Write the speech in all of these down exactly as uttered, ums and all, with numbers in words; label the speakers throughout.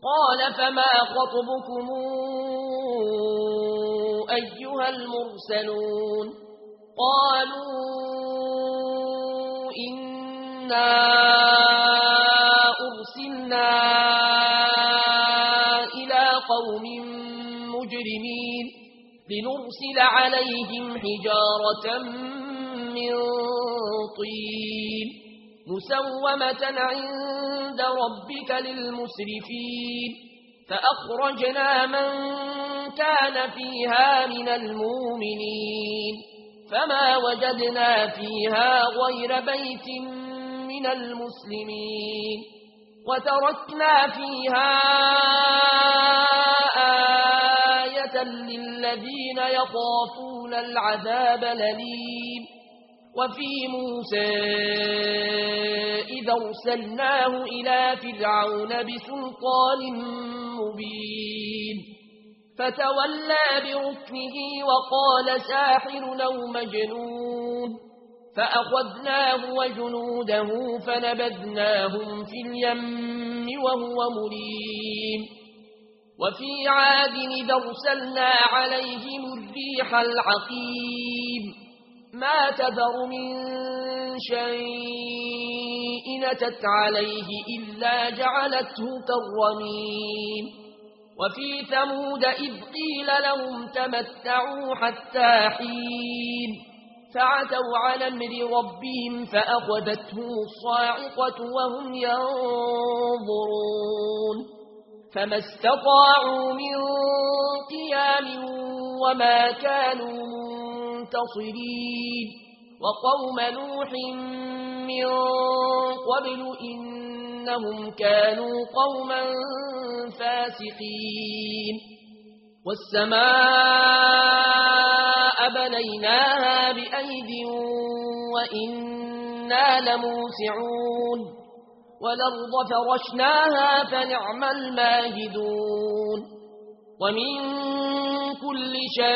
Speaker 1: قال فما خطبكم أيها المرسلون قالوا إنا أرسلنا إلى قوم مجرمين لنرسل عليهم حجارة من طين مسومة عند ربك للمسرفين فأخرجنا من كان فيها من المؤمنين فما وجدنا فيها غير بيت من المسلمين وتركنا فيها آية للذين يخافون العذاب الأليم وفي موسى إذا أرسلناه إلى فرعون بسلطان مبين فتولى بركنه وقال ساحر أو مجنون فأخذناه وجنوده فنبذناهم في اليم وهو مليم وفي عاد إذا أرسلنا عليهم الريح العقيم ما تذر من شيء أتت عليه إلا جعلته كالرميم وفي ثمود إذ قيل لهم تمتعوا حتى حين فعتوا على أمر ربهم فأخذتهم الصاعقة وهم ينظرون فما استطاعوا من قيام وما كانوا منتصرين وقوم نوح من قبل إنهم كانوا قوما فاسقين والسماء بنيناها بأيد وإنا لموسعون والأرض فرشناها فنعم الماهدون ومن كل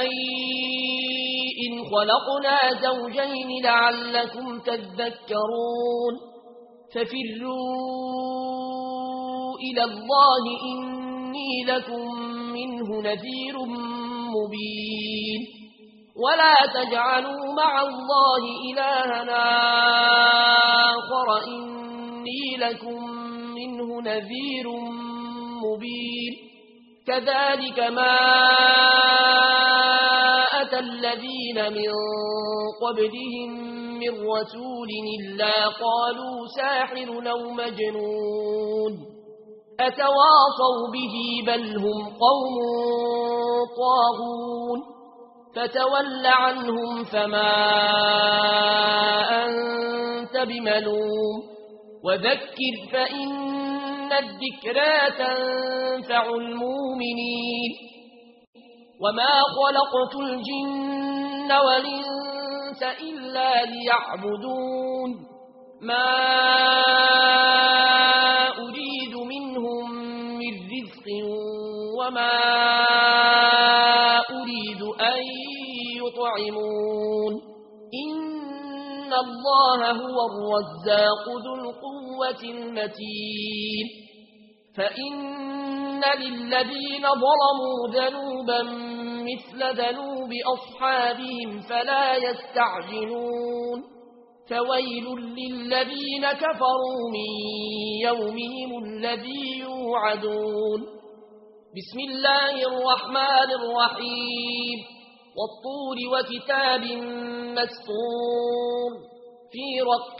Speaker 1: شيء خلقنا زوجين لعلكم تذكرون ففروا إلى الله إني لكم منه نذير مبين ولا تجعلوا مع الله إلهنا آخر إني لكم منه نذير مبين كذلك ما أتى الذين من قبلهم من رسول إلا قالوا ساحر أو مجنون أتواصوا به بل هم قوم طاغون فتول عنهم فما أنت بملوم وذكر فإن الذكرى تنفع المؤمنين وما خلقت الجن والإنس إلا ليعبدون ما أريد منهم من رزق وما أريد أن يطعمون إن الله هو الرزاق ذو القوة المتين فإن للذين ظلموا ذنوبا مثل ذنوب أصحابهم فلا يستعجلون فويل للذين كفروا من يومهم الذي يوعدون بسم الله الرحمن الرحيم والطور وكتاب مسطور في رق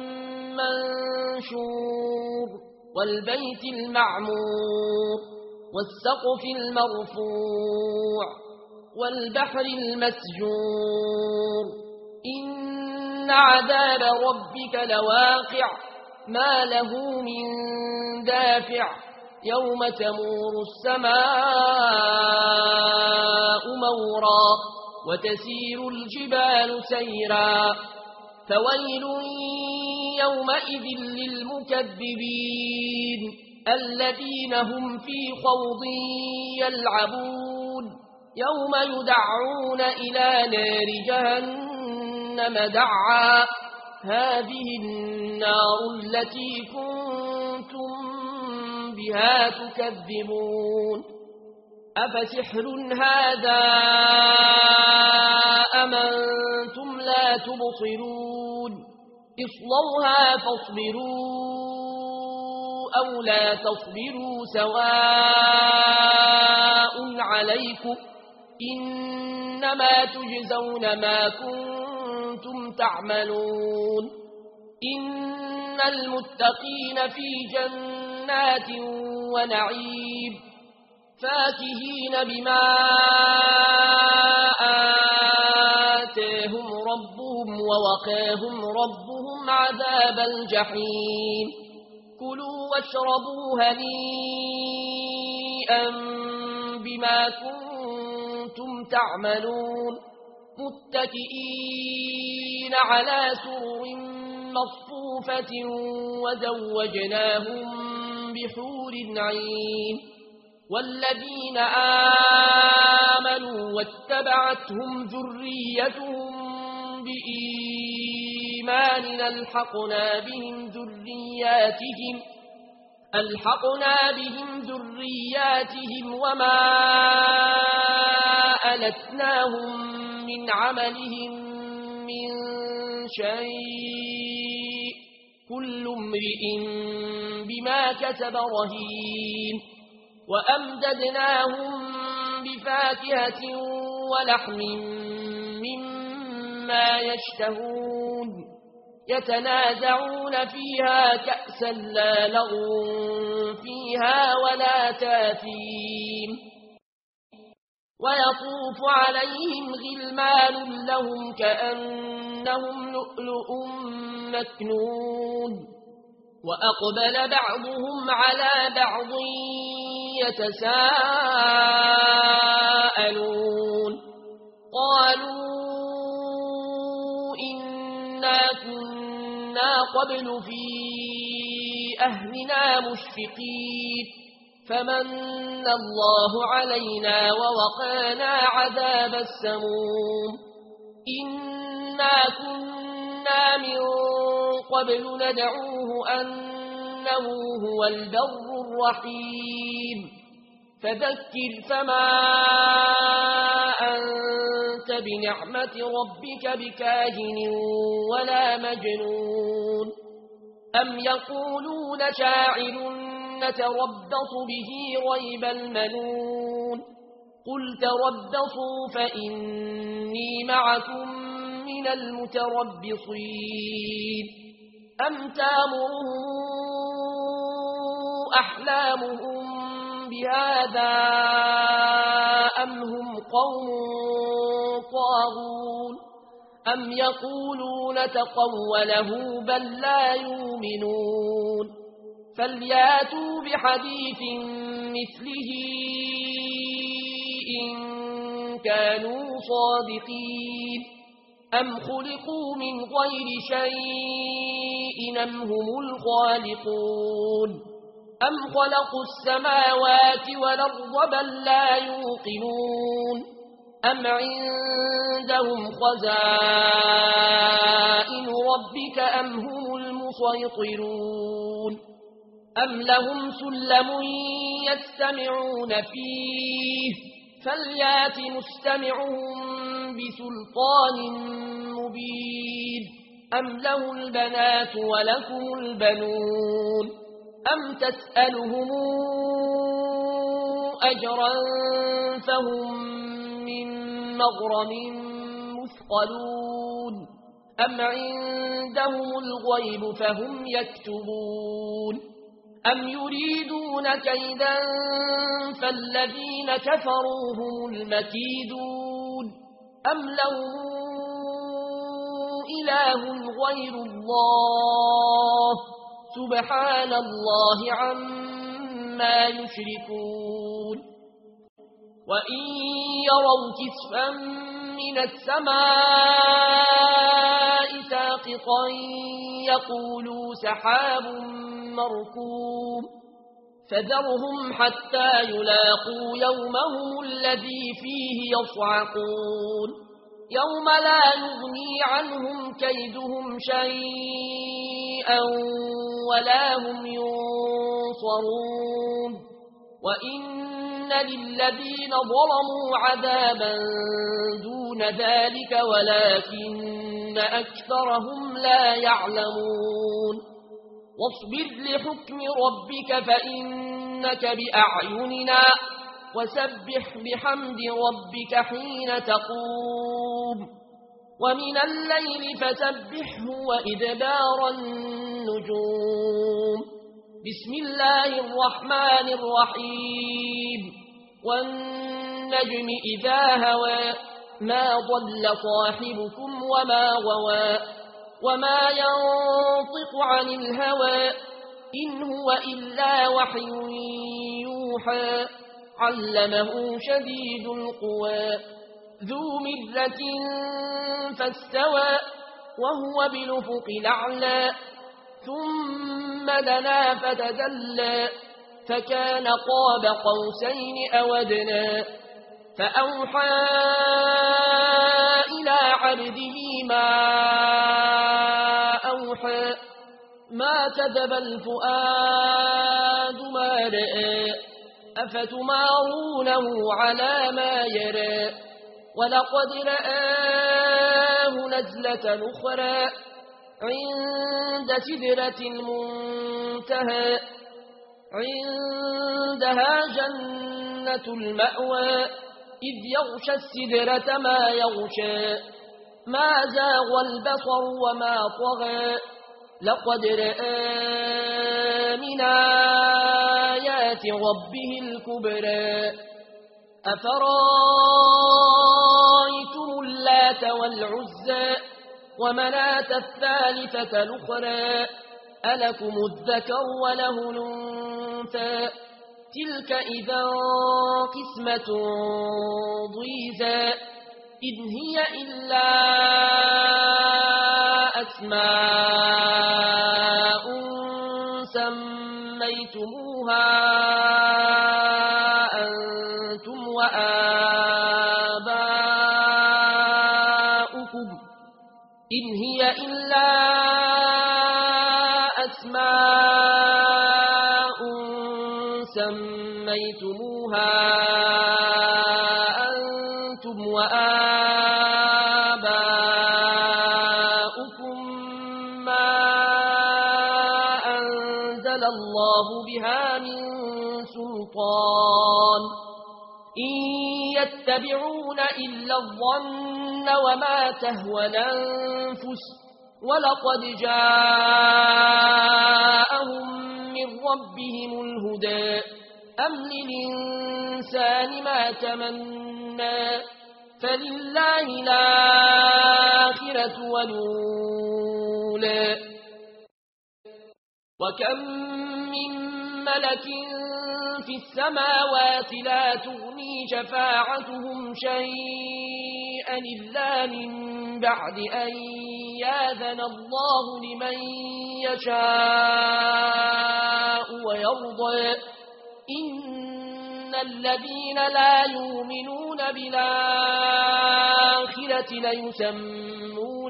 Speaker 1: منشور والبيت المعمور والسقف المرفوع والبحر المسجور إن عذاب ربك لواقع ما له من دافع يوم تمور السماء مورا وتسير الجبال سيرا فويل يومئذ للمكذبين الذين هم في خوض يلعبون يوم يدعون إلى نار جهنم دعا هذه النار التي كنتم بها تكذبون أفسحر هذا أم أنتم لا تبصرون اصلوها فاصبروا أو لا تصبروا سواء عليكم إنما تجزون ما كنتم تعملون إن المتقين في جنات ونعيم فاكهين بما آتاهم ربهم ووقاهم ربهم عذاب الجحيم كلوا واشربوا هنيئا بما كنتم تعملون متكئين على سرر مصفوفة وزوجناهم بحور عين والذين آمنوا واتبعتهم ذريتهم بإيمان ألحقنا بهم ذرياتهم ألحقنا بهم ذرياتهم وما ألتناهم من عملهم من شيء كل امرئ بما كسب رهين وأمددناهم بفاكهة ولحم مما يشتهون يتنازعون فيها كأسا لا لغو فيها ولا تاثيم ويطوف عليهم غلمان لهم كأنهم لؤلؤ مكنون وأقبل بعضهم على بعض يتساءلون قالوا إنا كنا قبل في أهلنا مشفقين فمن الله علينا ووقانا عذاب السموم إنا كنا من قبل ندعوه أنه هو البر الرحيم فذكر فما أنت بنعمة ربك بكاهن ولا مجنون أم يقولون شاعر نتربص به ريب المنون قل تربصوا فإني معكم من المتربصين أم تامرهم أحلامهم بهذا أم هم قوم طاغون أم يقولون تقوله بل لا يؤمنون فلياتوا بحديث مثله إن كانوا صادقين أم خلقوا من غير شيء أم هم الخالقون أم خلقوا السماوات والأرض بل لا يوقنون أم عندهم خزائن ربك أم هم المسيطرون أم لهم سلم يستمعون فيه فليات مستمعهم بسلطان مبين أم له البنات ولكم البنون أم تسألهم أجرا فهم من مغرم مثقلون أم عندهم الغيب فهم يكتبون أم يريدون كيدا فالذين كفروا هم المكيدون أم لهم إله غير الله سبحان الله عما يشركون وإن يروا كسفا من السماء ساقطا يقولوا سحاب مركوم فذرهم حتى يلاقوا يومهم الذي فيه يصعقون يوم لا يغني عنهم كيدهم شيئا ولا هم ينصرون ينصرون وإن للذين ظلموا عذابا دون ذلك ولكن أكثرهم لا يعلمون واصبر لحكم ربك فإنك بأعيننا وسبح بحمد ربك حين تقوم ومن الليل فسبحه وإدبار النجوم بسم الله الرحمن الرحيم والنجم إذا هوى ما ضل صاحبكم وما غوى وما ينطق عن الهوى إن هو إلا وحي يوحى علمه شديد القوى ذو مرة فاستوى وهو بالأفق الأعلى ثم دنا فتدلى فكان قاب قوسين أو أدنى فأوحى إلى عبده ما أوحى ما كذب الفؤاد ما رأى أفتمارونه على ما يرى ولقد رآه نزلة أخرى عند سدرة المنتهى عندها جنة المأوى إذ يغشى السدرة ما يغشى ما زاغ البصر وما طغى لقد رأى من آيات ربه الكبرى أفرايتم اللات والعزى ومناة الثالثة الأخرى ألكم الذكر وله الأنثى تلك إذا قسمة ضيزى إن هي إلا أسماء سميتموها أنتم وآباؤكم إن هي إلا أسماء سميتموها أنتم وآباؤكم ما أنزل الله بها من سلطان إن يتبعون إلا الظن وما تهوى الأنفس ولقد جاءهم من ربهم الهدى أم للإنسان ما تمنى فلله الآخرة والأولى وكم من ملك في السماوات لا تغني شفاعتهم شيئا إلا من بعد أن ياذن الله لمن يشاء ويرضى إن الذين لا يؤمنون بالآخرة ليسمون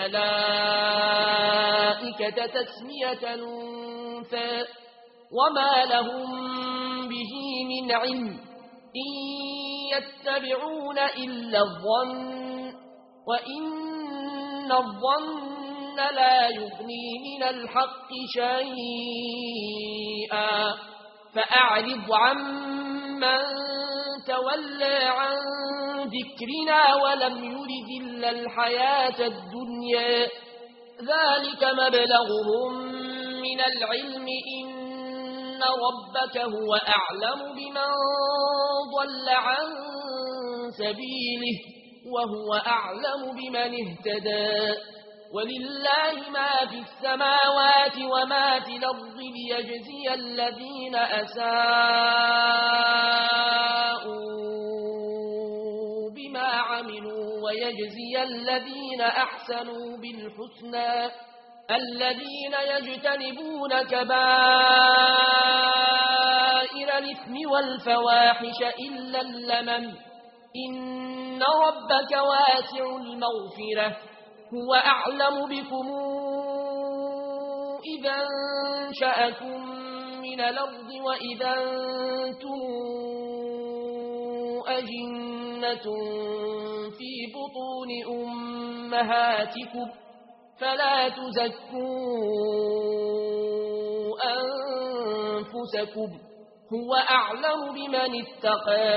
Speaker 1: الملائكة تسمية الأنثى وما لهم به من علم إن يتبعون إلا الظن وإن الظن لا يغني من الحق شيئا فأعرض عمن تولى عن ذكرنا ولم يرد إلا الحياة الدنيا ذلك مبلغهم من العلم إن ربك هو أعلم بمن ضل عن سبيله وهو أعلم بمن اهتدى ولله ما في السماوات وما في الأرض ليجزي الذين أساءوا بما عملوا ويجزي الذين أحسنوا بالحسنى الذين يجتنبون كبائر الإثم والفواحش إلا اللمم إن ربك واسع المغفرة هو أعلم بكم إذا انشأكم من من الأرض وإذا أنتم أجنة في بطون أمهاتكم فلا تزكوا أنفسكم هو أعلم بمن اتقى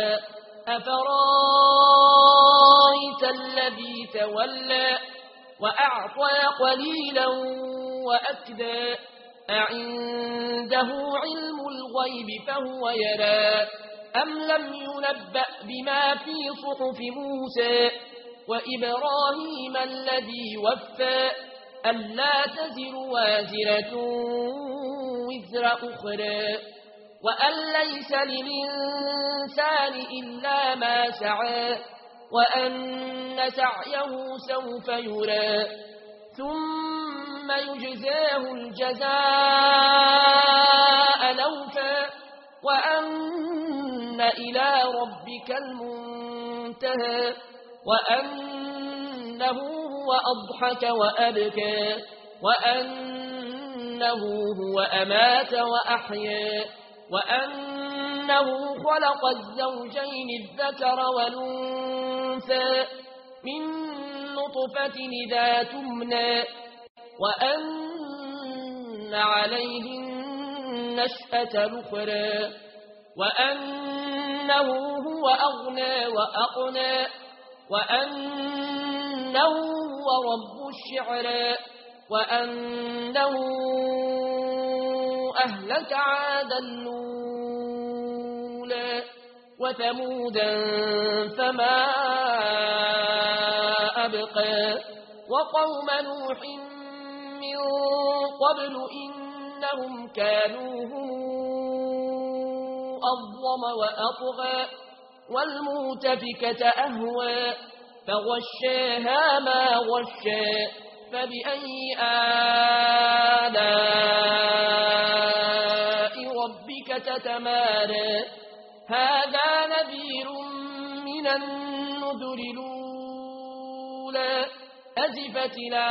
Speaker 1: أفرايت الذي تولى وأعطى قليلا وأكدى أعنده علم الغيب فهو يرى أم لم ينبأ بما في صحف موسى وإبراهيم الذي وفى ألا تزر وازرة وزر أخرى وأن ليس للإنسان إلا ما سعى وأن سعيه سوف يرى ثم يجزاه الجزاء الأوفى وأن إلى ربك المنتهى وأنه هو أضحك وأبكى وأنه هو أمات وأحيا وأنه خلق الزوجين الذكر والأنثى من نطفة إذا تمنى وأن عليه النشأة الأخرى وأنه هو أغنى وأقنى وأنه هو رب الشعرى وأنه أهلك عادا الأولى وثمودا فما أبقى وقوم نوح من قبل إنهم كانوا هم أظلم وأطغى والمؤتفكة أهوى فغشاها ما غشى فبأي آلاء ربك تتمارى هذا نذير من النذر الأولى أزفت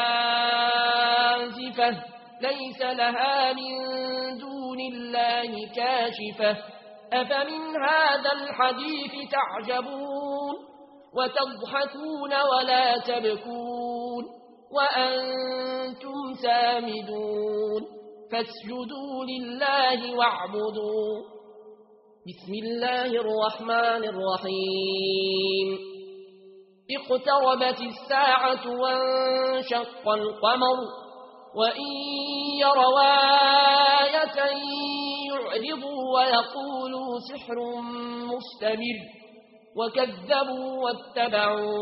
Speaker 1: الآزفة ليس لها من دون الله كاشفة أفمن هذا الحديث تعجبون وتضحكون ولا تبكون وأنتم سامدون فاسجدوا لله واعبدوا بسم الله الرحمن الرحيم اقتربت الساعة وانشق القمر وإن يروا آية يعرضوا ويقولوا سحر مستمر وكذبوا واتبعوا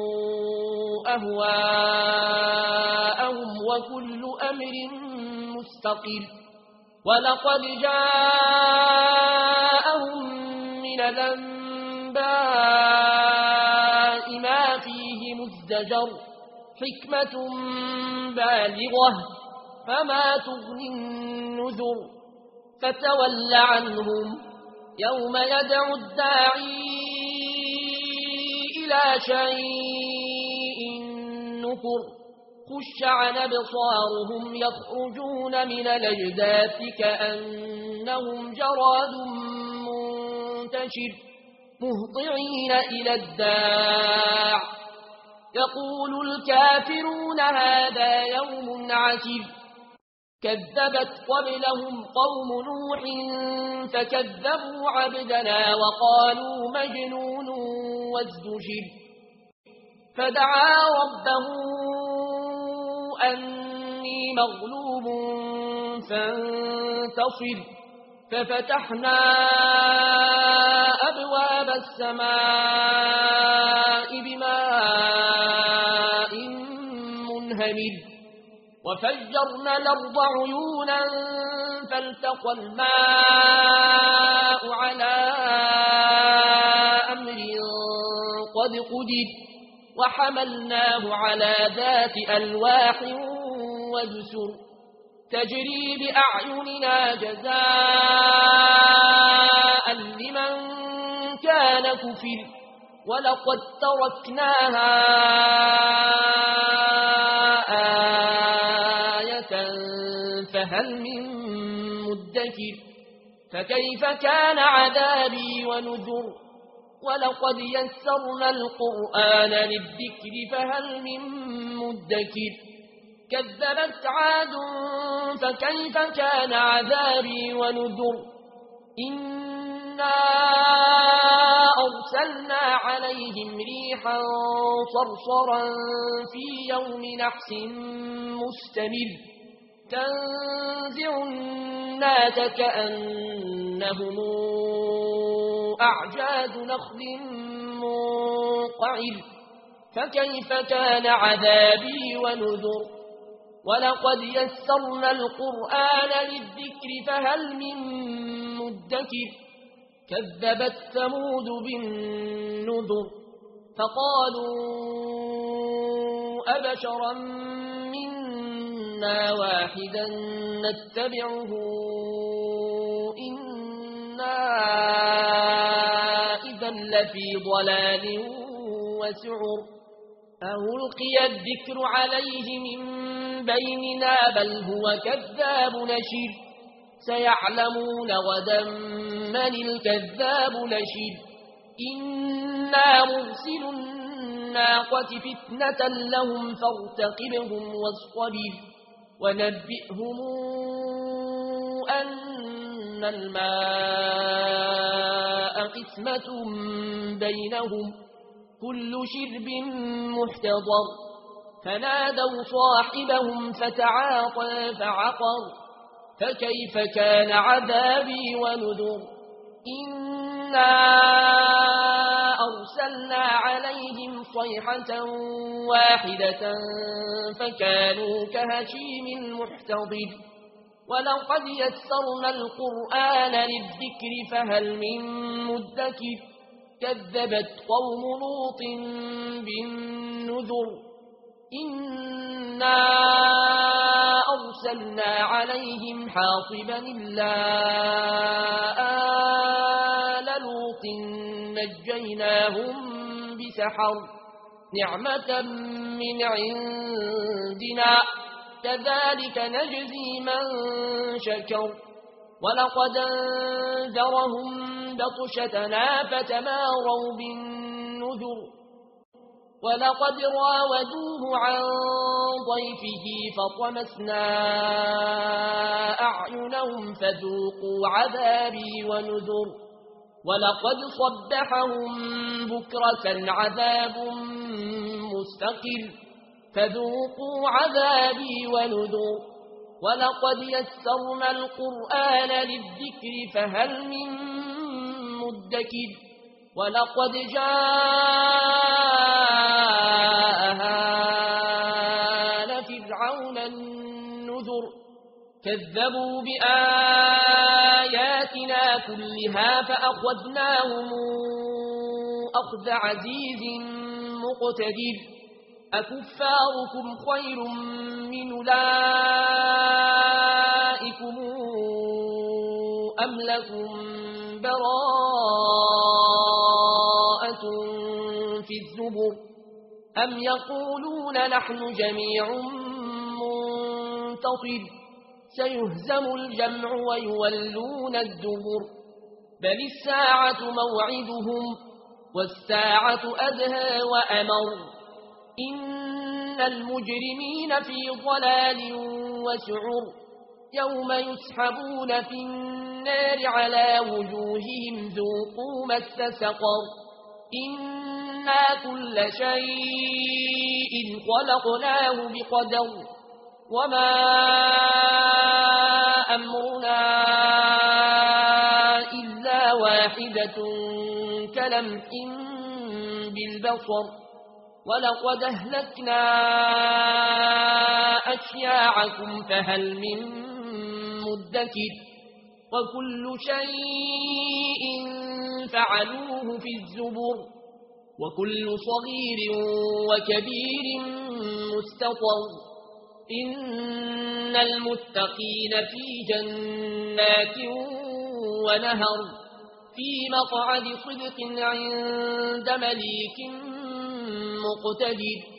Speaker 1: أهواءهم وكل أمر مستقر ولقد جاءهم من الأنباء ما فيه مزدجر حكمة بالغة فما تغني النذر فتول عنهم يوم يدعو الداعي إلى شيء نكر خش عن أبصارهم يخرجون من الأجداث كأنهم جراد منتشر مهطعين إلى الداع يقول الكافرون هذا يوم عسير كذبت قبلهم قوم نوح فكذبوا عبدنا وقالوا مجنون وازدجر فدعا ربه أني مغلوب فانتصر ففتحنا أبواب السماء بماء منهمر وفجرنا الأرض عيونا فالتقى الماء على أمر قد قدر وحملناه على ذات ألواح ودسر تجري بأعيننا جزاء لمن كان كفر ولقد تركناها آية فهل من مدكر فكيف كان عذابي ونذر ولقد يسرنا القرآن للذكر فهل من مدكر كذبت عاد فكيف كان عذابي ونذر إنا أرسلنا عليهم ريحا صرصرا في يوم نحس مستمر تنزع الناس كأنهم أعجاز نخل منقعر فكيف كان عذابي ونذر ولقد يسرنا القرآن للذكر فهل من مدكر كذبت ثمود بالنذر فقالوا أبشرا منا واحدا نتبعه إنا إذا لفي ضلال وسعر ألقي الذكر عليه من بيننا بل هو كذاب نشر سيعلمون غدا من الكذاب نشر إنا مرسل الناقة فتنة لهم فارتقبهم واصطبر ونبئهم أن الماء قسمة بينهم كل شرب محتضر فنادوا صاحبهم فتعاطى فعقر فكيف كان عذابي ونذر إنا أرسلنا عليهم صيحة واحدة فكانوا كهشيم المحتضر ولقد يسرنا القرآن للذكر فهل من مدكر كذبت قوم لوط بالنذر إنا أرسلنا عليهم حاصبا إلا آل لوط نجيناهم بسحر نعمة من عندنا كذلك نجزي من شكر ولقد انذرهم بطشتنا فتماروا بالنذر ولقد راودوه عن ضيفه فطمسنا أعينهم فذوقوا عذابي ونذر ولقد صبحهم بكرة عذاب مستقر فذوقوا عذابي ونذر ولقد يسرنا القرآن للذكر فهل من مدكر ولقد جاء آل فرعون النذر كذبوا بآياتنا كلها فأخذناهم أخذ عزيز مقتدر أكفاركم خير من أولئكم أم لكم براءة في الزبر أم يقولون نحن جميع منتصر سيهزم الجمع ويولون الدبر بل الساعة موعدهم والساعة أدهى وأمر إن المجرمين في ضلال وسعر يوم يسحبون في النار على وجوههم ذوقوا مس سقر إنا كل شيء خلقناه بقدر وما أمرنا إلا واحدة كلمح بالبصر ولقد أهلكنا أشياعكم فهل من مدكر وكل شيء فعلوه في الزبر وكل صغير وكبير مستطر إن المتقين في جنات ونهر في مقعد صدق عند مليك مقتدر